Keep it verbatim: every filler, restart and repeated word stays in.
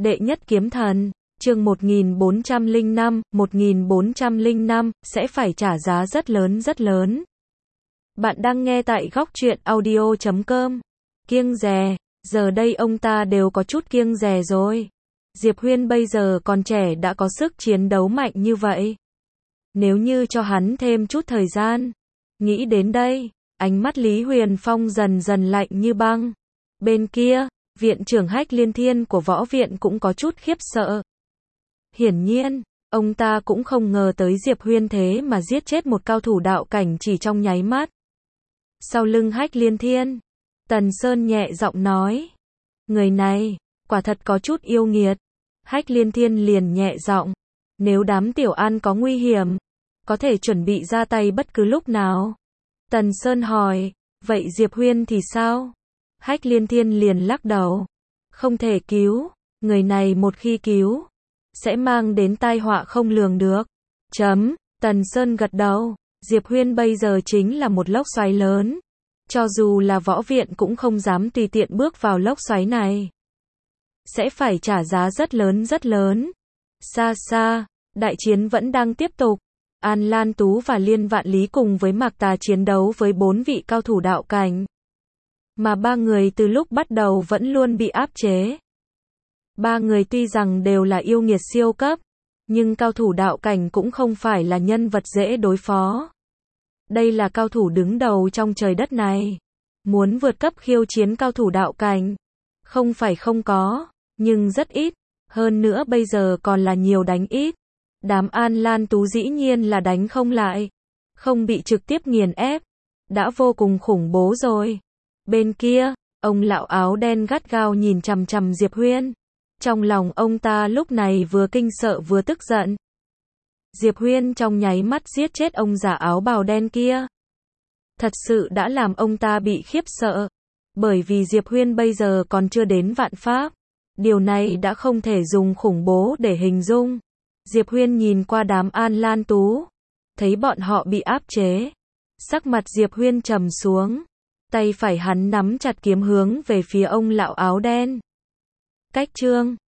Đệ nhất kiếm thần, chương một nghìn bốn trăm lẻ năm, một nghìn bốn trăm lẻ năm, sẽ phải trả giá rất lớn rất lớn. Bạn đang nghe tại góc truyện audio chấm com. Kiêng dè, giờ đây ông ta đều có chút kiêng dè rồi. Diệp Huyên bây giờ còn trẻ đã có sức chiến đấu mạnh như vậy. Nếu như cho hắn thêm chút thời gian. Nghĩ đến đây, ánh mắt Lý Huyền Phong dần dần lạnh như băng. Bên kia, viện trưởng Hách Liên Thiên của võ viện cũng có chút khiếp sợ. Hiển nhiên, ông ta cũng không ngờ tới Diệp Huyên thế mà giết chết một cao thủ đạo cảnh chỉ trong nháy mắt. Sau lưng Hách Liên Thiên, Tần Sơn nhẹ giọng nói. Người này, quả thật có chút yêu nghiệt. Hách Liên Thiên liền nhẹ giọng. Nếu đám Tiểu An có nguy hiểm, có thể chuẩn bị ra tay bất cứ lúc nào. Tần Sơn hỏi, vậy Diệp Huyên thì sao? Hách Liên Thiên liền lắc đầu. Không thể cứu, người này một khi cứu, sẽ mang đến tai họa không lường được. Chấm, Tần Sơn gật đầu. Diệp Huyên bây giờ chính là một lốc xoáy lớn. Cho dù là võ viện cũng không dám tùy tiện bước vào lốc xoáy này. Sẽ phải trả giá rất lớn rất lớn. Xa xa, đại chiến vẫn đang tiếp tục. An Lan Tú và Liên Vạn Lý cùng với Mạc Tà chiến đấu với bốn vị cao thủ đạo cảnh. Mà ba người từ lúc bắt đầu vẫn luôn bị áp chế. Ba người tuy rằng đều là yêu nghiệt siêu cấp, nhưng cao thủ đạo cảnh cũng không phải là nhân vật dễ đối phó. Đây là cao thủ đứng đầu trong trời đất này. Muốn vượt cấp khiêu chiến cao thủ đạo cảnh, không phải không có, nhưng rất ít. Hơn nữa bây giờ còn là nhiều đánh ít. Đám An Lan Tú dĩ nhiên là đánh không lại. Không bị trực tiếp nghiền ép. Đã vô cùng khủng bố rồi. Bên kia, ông lão áo đen gắt gao nhìn chằm chằm Diệp Huyên. Trong lòng ông ta lúc này vừa kinh sợ vừa tức giận. Diệp Huyên trong nháy mắt giết chết ông già áo bào đen kia. Thật sự đã làm ông ta bị khiếp sợ. Bởi vì Diệp Huyên bây giờ còn chưa đến vạn pháp. Điều này đã không thể dùng khủng bố để hình dung. Diệp Huyên nhìn qua đám An Lan Tú. Thấy bọn họ bị áp chế. Sắc mặt Diệp Huyên trầm xuống. Tay phải hắn nắm chặt kiếm hướng về phía ông lão áo đen. Cách chương